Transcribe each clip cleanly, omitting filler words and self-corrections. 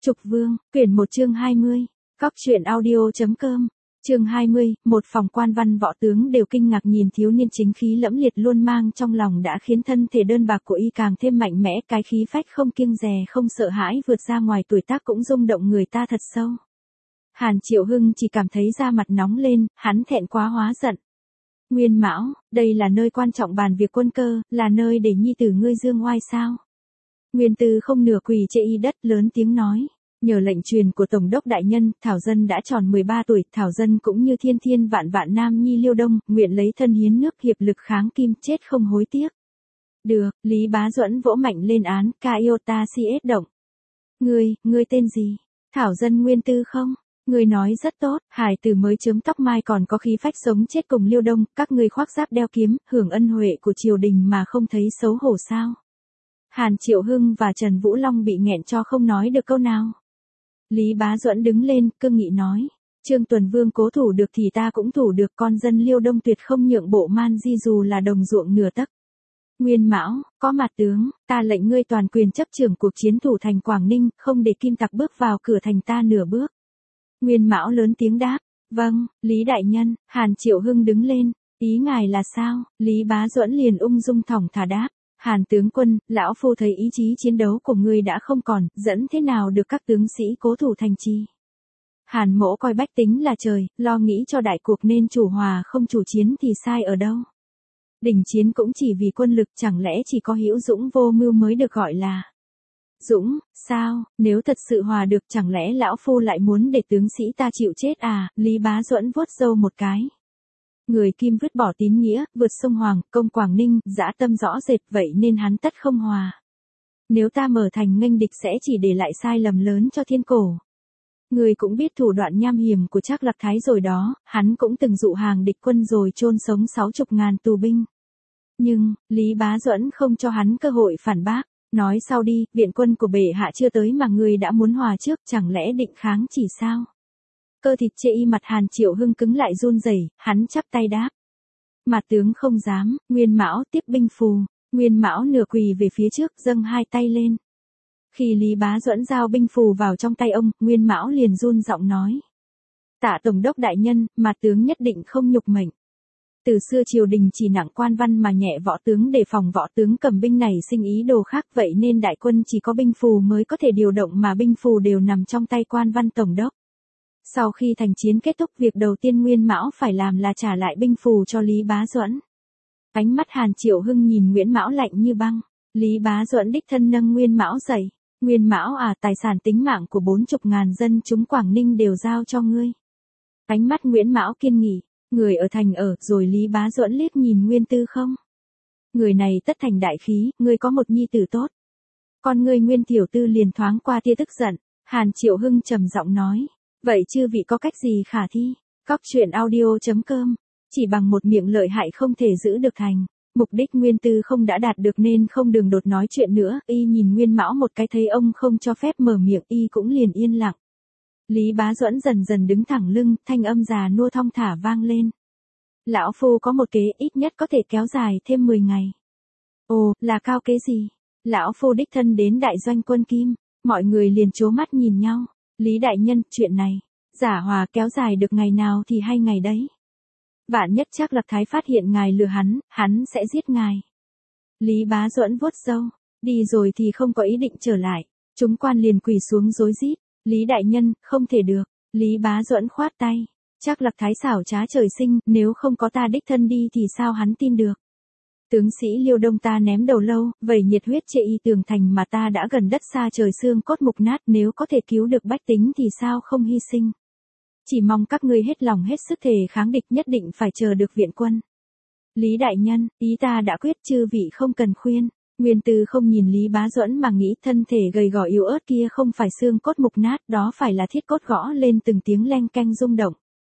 Trục Vương, quyển 1 chương 20. Góc truyện audio.com. Chương 20, một phòng quan văn võ tướng đều kinh ngạc nhìn thiếu niên chính khí lẫm liệt luôn mang trong lòng đã khiến thân thể đơn bạc của y càng thêm mạnh mẽ, cái khí phách không kiêng dè không sợ hãi vượt ra ngoài tuổi tác cũng rung động người ta thật sâu. Hàn Triệu Hưng chỉ cảm thấy da mặt nóng lên, hắn thẹn quá hóa giận. Nguyên Mão, đây là nơi quan trọng bàn việc quân cơ, là nơi để nhi tử ngươi dương oai sao? Nguyên Tư không nửa quỳ trên y đất lớn tiếng nói. Nhờ lệnh truyền của Tổng đốc đại nhân, Thảo Dân đã tròn 13 tuổi, Thảo Dân cũng như thiên thiên vạn vạn nam nhi Liêu Đông, nguyện lấy thân hiến nước hiệp lực kháng kim, chết không hối tiếc. Được, Lý Bá Duẫn vỗ mạnh lên án, Caiota CS động. Ngươi tên gì? Thảo Dân Nguyên Tư không? Ngươi nói rất tốt, hải tử mới chớm tóc mai còn có khí phách sống chết cùng Liêu Đông, các ngươi khoác giáp đeo kiếm, hưởng ân huệ của triều đình mà không thấy xấu hổ sao? Hàn Triệu Hưng và Trần Vũ Long bị nghẹn cho không nói được câu nào. Lý Bá Duẫn đứng lên, cương nghị nói. Trương Tuần Vương cố thủ được thì ta cũng thủ được, con dân Liêu Đông tuyệt không nhượng bộ man di dù là đồng ruộng nửa tấc. Nguyên Mão, có mặt tướng, ta lệnh ngươi toàn quyền chấp trưởng cuộc chiến thủ thành Quảng Ninh, không để kim tặc bước vào cửa thành ta nửa bước. Nguyên Mão lớn tiếng đáp. Vâng, Lý Đại Nhân. Hàn Triệu Hưng đứng lên. Ý ngài là sao? Lý Bá Duẫn liền ung dung thong thả đáp. Hàn tướng quân, lão phu thấy ý chí chiến đấu của ngươi đã không còn, dẫn thế nào được các tướng sĩ cố thủ thành trì. Hàn Mỗ coi bách tính là trời, lo nghĩ cho đại cuộc nên chủ hòa không chủ chiến thì sai ở đâu. Đình chiến cũng chỉ vì quân lực, chẳng lẽ chỉ có hữu dũng vô mưu mới được gọi là dũng, sao? Nếu thật sự hòa được chẳng lẽ lão phu lại muốn để tướng sĩ ta chịu chết à? Lý Bá Duẫn vuốt râu một cái. Người Kim vứt bỏ tín nghĩa, vượt sông Hoàng, công Quảng Ninh, dã tâm rõ rệt, vậy nên hắn tất không hòa. Nếu ta mở thành nghênh địch sẽ chỉ để lại sai lầm lớn cho thiên cổ. Người cũng biết thủ đoạn nham hiểm của Trác Lạc Thái rồi đó, hắn cũng từng dụ hàng địch quân rồi chôn sống 60.000 tù binh. Nhưng, Lý Bá Duẫn không cho hắn cơ hội phản bác, nói sau đi, viện quân của bệ hạ chưa tới mà người đã muốn hòa trước, chẳng lẽ định kháng chỉ sao? Cơ thịt chê y mặt Hàn Triệu Hưng cứng lại run rẩy, hắn chắp tay đáp. Mà tướng không dám. Nguyên Mão tiếp binh phù. Nguyên Mão nửa quỳ về phía trước, dâng hai tay lên. Khi Lý Bá Duẫn giao binh phù vào trong tay ông, Nguyên Mão liền run giọng nói. Tạ Tổng đốc đại nhân, mà tướng nhất định không nhục mệnh. Từ xưa triều đình chỉ nặng quan văn mà nhẹ võ tướng, để phòng võ tướng cầm binh này sinh ý đồ khác, vậy nên đại quân chỉ có binh phù mới có thể điều động mà binh phù đều nằm trong tay quan văn tổng đốc. Sau khi thành chiến kết thúc, việc đầu tiên Nguyên Mão phải làm là trả lại binh phù cho Lý Bá Duẫn. Ánh mắt Hàn Triệu Hưng nhìn Nguyễn Mão lạnh như băng. Lý Bá Duẫn đích thân nâng Nguyên Mão dậy. Nguyên Mão à, tài sản tính mạng của 40.000 dân chúng Quảng Ninh đều giao cho ngươi. Ánh mắt Nguyễn Mão kiên nghị. Người ở thành ở, rồi Lý Bá Duẫn liếc nhìn Nguyên Tư không? Người này tất thành đại khí, ngươi có một nhi tử tốt. Con ngươi Nguyên tiểu tư liền thoáng qua tia tức giận. Hàn Triệu Hưng trầm giọng nói. Vậy chư vị có cách gì khả thi? Góc truyện audio.com. Chỉ bằng một miệng lợi hại không thể giữ được thành. Mục đích Nguyên Tư không đã đạt được nên không đường đột nói chuyện nữa. Y nhìn Nguyên Mão một cái, thấy ông không cho phép mở miệng, y cũng liền yên lặng. Lý Bá Duẫn dần dần đứng thẳng lưng, thanh âm già nua thong thả vang lên. Lão phu có một kế, ít nhất có thể kéo dài thêm 10 ngày. Ồ, là cao kế gì? Lão phu đích thân đến đại doanh quân Kim. Mọi người liền trố mắt nhìn nhau. Lý Đại Nhân, chuyện này, giả hòa kéo dài được ngày nào thì hay ngày đấy. Vạn nhất Trác Lạc Thái phát hiện ngài lừa hắn sẽ giết ngài. Lý Bá Duẫn vuốt râu, đi rồi thì không có ý định trở lại. Chúng quan liền quỳ xuống rối rít. Lý Đại Nhân, không thể được. Lý Bá Duẫn khoát tay. Trác Lạc Thái xảo trá trời sinh, nếu không có ta đích thân đi thì sao hắn tin được. Tướng sĩ Liêu Đông ta ném đầu lâu, vậy nhiệt huyết chệ y tường thành mà ta đã gần đất xa trời, xương cốt mục nát, nếu có thể cứu được bách tính thì sao không hy sinh. Chỉ mong các ngươi hết lòng hết sức thể kháng địch, nhất định phải chờ được viện quân. Lý Đại Nhân, ý ta đã quyết, chư vị không cần khuyên. Nguyên Tư không nhìn Lý Bá Duẫn mà nghĩ thân thể gầy gò yếu ớt kia không phải xương cốt mục nát, đó phải là thiết cốt gõ lên từng tiếng leng keng rung động.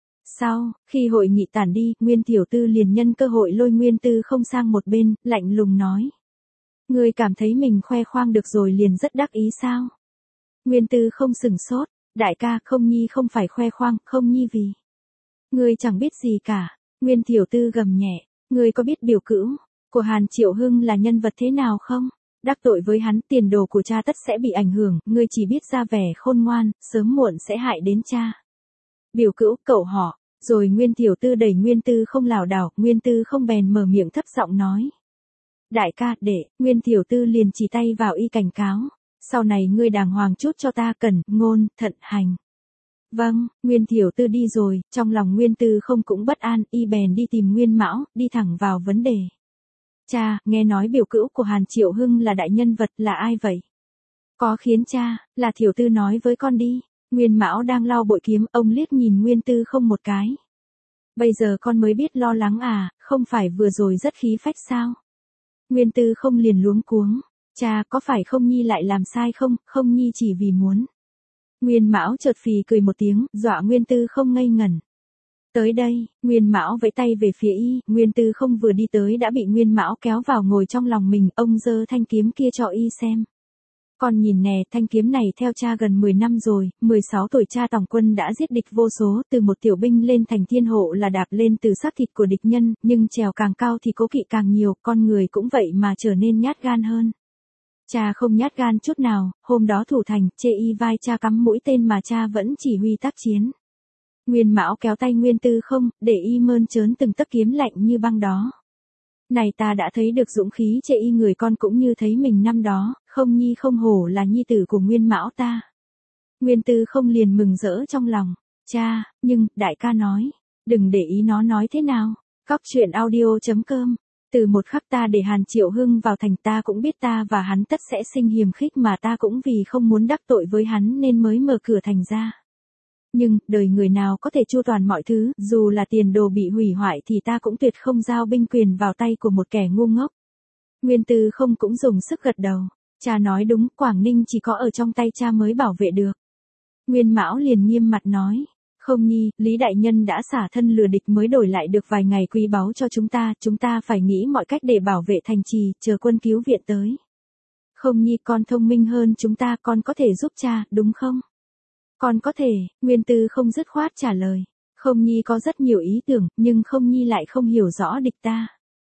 Sau, khi hội nghị tản đi, Nguyên Tiểu Tư liền nhân cơ hội lôi Nguyên Tư không sang một bên, lạnh lùng nói. Ngươi cảm thấy mình khoe khoang được rồi liền rất đắc ý sao? Nguyên Tư không sửng sốt, đại ca, không nhi không phải khoe khoang, không nhi vì. Ngươi chẳng biết gì cả. Nguyên Tiểu Tư gầm nhẹ, ngươi có biết biểu cữu của Hàn Triệu Hưng là nhân vật thế nào không? Đắc tội với hắn, tiền đồ của cha tất sẽ bị ảnh hưởng, ngươi chỉ biết ra vẻ khôn ngoan, sớm muộn sẽ hại đến cha. Biểu cữu, cậu họ. Rồi Nguyên tiểu tư đẩy Nguyên Tư Không lảo đảo, Nguyên Tư Không bèn mở miệng thấp giọng nói. Đại ca, để, Nguyên tiểu tư liền chỉ tay vào y cảnh cáo. Sau này ngươi đàng hoàng chút cho ta, cẩn, ngôn, thận, hành. Vâng, Nguyên tiểu tư đi rồi, trong lòng Nguyên Tư Không cũng bất an, y bèn đi tìm Nguyên Mão, đi thẳng vào vấn đề. Cha, nghe nói biểu cữu của Hàn Triệu Hưng là đại nhân vật, là ai vậy? Có khiến cha, là tiểu tư nói với con đi. Nguyên Mão đang lau bội kiếm, ông liếc nhìn Nguyên Tư Không một cái. Bây giờ con mới biết lo lắng à, không phải vừa rồi rất khí phách sao? Nguyên Tư Không liền luống cuống. Cha, có phải Không Nhi lại làm sai không, Không Nhi chỉ vì muốn. Nguyên Mão chợt phì cười một tiếng, dọa Nguyên Tư Không ngây ngẩn. Tới đây, Nguyên Mão vẫy tay về phía y, Nguyên Tư Không vừa đi tới đã bị Nguyên Mão kéo vào ngồi trong lòng mình, ông giơ thanh kiếm kia cho y xem. Con nhìn nè, thanh kiếm này theo cha gần 10 năm rồi, 16 tuổi cha tổng quân đã giết địch vô số, từ một tiểu binh lên thành thiên hộ là đạp lên từ xác thịt của địch nhân, nhưng trèo càng cao thì cố kỵ càng nhiều, con người cũng vậy mà trở nên nhát gan hơn. Cha không nhát gan chút nào, hôm đó thủ thành, chê y vai cha cắm mũi tên mà cha vẫn chỉ huy tác chiến. Nguyên Mão kéo tay Nguyên Tư Không, để y mơn trớn từng tấc kiếm lạnh như băng đó. Này ta đã thấy được dũng khí chê y người con cũng như thấy mình năm đó, Không Nhi không hổ là nhi tử của Nguyên Mão ta. Nguyên Tư Không liền mừng rỡ trong lòng. Cha, nhưng, đại ca nói, đừng để ý nó nói thế nào. Cóc truyện audio.com. Từ một khắc ta để Hàn Triệu Hưng vào thành, ta cũng biết ta và hắn tất sẽ sinh hiềm khích, mà ta cũng vì không muốn đắc tội với hắn nên mới mở cửa thành ra. Nhưng, đời người nào có thể chu toàn mọi thứ, dù là tiền đồ bị hủy hoại thì ta cũng tuyệt không giao binh quyền vào tay của một kẻ ngu ngốc. Nguyên Tư Không cũng dùng sức gật đầu. Cha nói đúng, Quảng Ninh chỉ có ở trong tay cha mới bảo vệ được. Nguyên Mão liền nghiêm mặt nói. Không Nhi, Lý Đại Nhân đã xả thân lừa địch mới đổi lại được vài ngày quý báu cho chúng ta phải nghĩ mọi cách để bảo vệ thành trì, chờ quân cứu viện tới. Không Nhi, con thông minh hơn chúng ta, con có thể giúp cha, đúng không? Con có thể, Nguyên Tư Không dứt khoát trả lời. Không Nhi có rất nhiều ý tưởng, nhưng Không Nhi lại không hiểu rõ địch ta.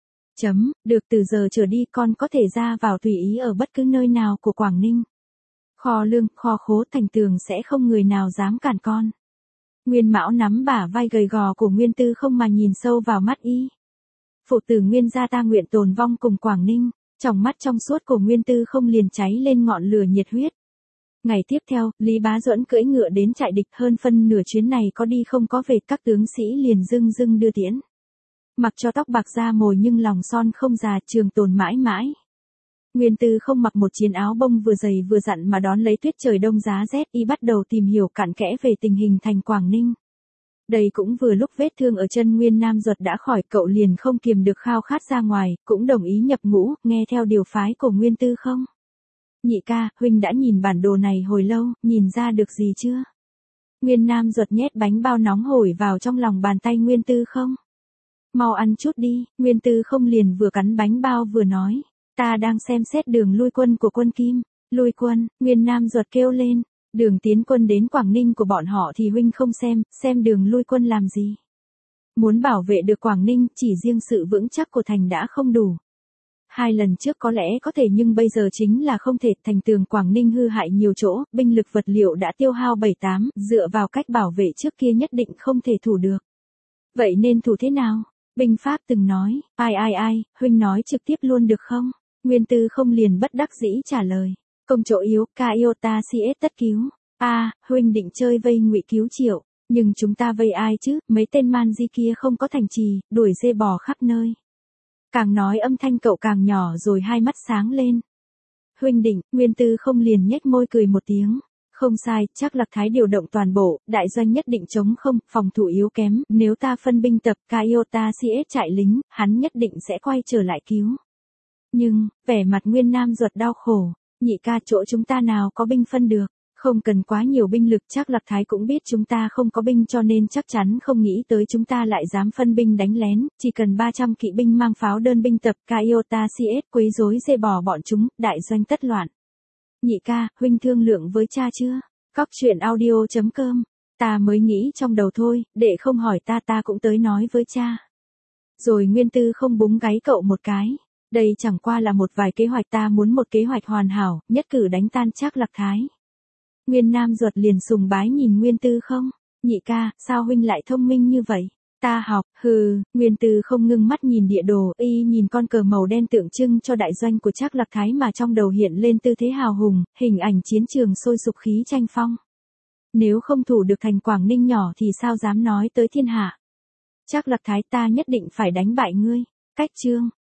Được, từ giờ trở đi con có thể ra vào tùy ý ở bất cứ nơi nào của Quảng Ninh. Kho lương, kho khố, thành tường sẽ không người nào dám cản con. Nguyên Mão nắm bả vai gầy gò của Nguyên Tư Không mà nhìn sâu vào mắt y. Phụ tử Nguyên gia ta nguyện tồn vong cùng Quảng Ninh. Trong mắt trong suốt của Nguyên Tư Không liền cháy lên ngọn lửa nhiệt huyết. Ngày tiếp theo, Lý Bá Duẫn cưỡi ngựa đến trại địch, hơn phân nửa chuyến này có đi không có về, các tướng sĩ liền dưng dưng đưa tiễn. Mặc cho tóc bạc da mồi nhưng lòng son không già, trường tồn mãi mãi. Nguyên Tư Không mặc một chiến áo bông vừa dày vừa dặn mà đón lấy tuyết trời đông giá rét, y bắt đầu tìm hiểu cặn kẽ về tình hình thành Quảng Ninh. Đây cũng vừa lúc vết thương ở chân Nguyên Nam Duật đã khỏi, cậu liền không kiềm được khao khát ra ngoài, cũng đồng ý nhập ngũ, nghe theo điều phái của Nguyên Tư Không. Nhị ca, huynh đã nhìn bản đồ này hồi lâu, nhìn ra được gì chưa? Nguyên Nam Duật nhét bánh bao nóng hổi vào trong lòng bàn tay Nguyên Tư Không. Mau ăn chút đi, Nguyên Tư Không liền vừa cắn bánh bao vừa nói. Ta đang xem xét đường lui quân của quân Kim. Lui quân, Nguyên Nam Duật kêu lên. Đường tiến quân đến Quảng Ninh của bọn họ thì huynh không xem đường lui quân làm gì? Muốn bảo vệ được Quảng Ninh, chỉ riêng sự vững chắc của thành đã không đủ. 2 lần trước có lẽ có thể nhưng bây giờ chính là không thể, thành tường Quảng Ninh hư hại nhiều chỗ, binh lực vật liệu đã tiêu hao 7-8, dựa vào cách bảo vệ trước kia nhất định không thể thủ được. Vậy nên thủ thế nào? Binh pháp từng nói, ai, huynh nói trực tiếp luôn được không? Nguyên Tư Không liền bất đắc dĩ trả lời. Công chỗ yếu, ca yêu ta si tất cứu. Huynh định chơi vây ngụy cứu Triệu, nhưng chúng ta vây ai chứ, mấy tên man di kia không có thành trì, đuổi dê bò khắp nơi. Càng nói âm thanh cậu càng nhỏ rồi hai mắt sáng lên. Huynh định, Nguyên Tư Không liền nhếch môi cười một tiếng. Không sai, chắc Lạc Thái điều động toàn bộ, đại doanh nhất định chống không, phòng thủ yếu kém, nếu ta phân binh tập Kaiota CS trại lính, hắn nhất định sẽ quay trở lại cứu. Nhưng, vẻ mặt Nguyên Nam Duật đau khổ, nhị ca, chỗ chúng ta nào có binh phân được, không cần quá nhiều binh lực, chắc Lạc Thái cũng biết chúng ta không có binh cho nên chắc chắn không nghĩ tới chúng ta lại dám phân binh đánh lén, chỉ cần 300 kỵ binh mang pháo đơn binh tập Kaiota CS quấy rối dê bò bọn chúng, đại doanh tất loạn. Nhị ca, huynh thương lượng với cha chưa? Cóc truyện audio.com. Ta mới nghĩ trong đầu thôi, để không hỏi ta cũng tới nói với cha. Rồi Nguyên Tư Không búng gáy cậu một cái. Đây chẳng qua là một vài kế hoạch, ta muốn một kế hoạch hoàn hảo, nhất cử đánh tan Trác Lạc Thái. Nguyên Nam ruột liền sùng bái nhìn Nguyên Tư không? Nhị ca, sao huynh lại thông minh như vậy? Ta học, hừ, Nguyên Tư không ngưng mắt nhìn địa đồ, y nhìn con cờ màu đen tượng trưng cho đại doanh của Trác Lạc Thái mà trong đầu hiện lên tư thế hào hùng, hình ảnh chiến trường sôi sục khí tranh phong. Nếu không thủ được thành Quảng Ninh nhỏ thì sao dám nói tới thiên hạ. Trác Lạc Thái, ta nhất định phải đánh bại ngươi. Cách chương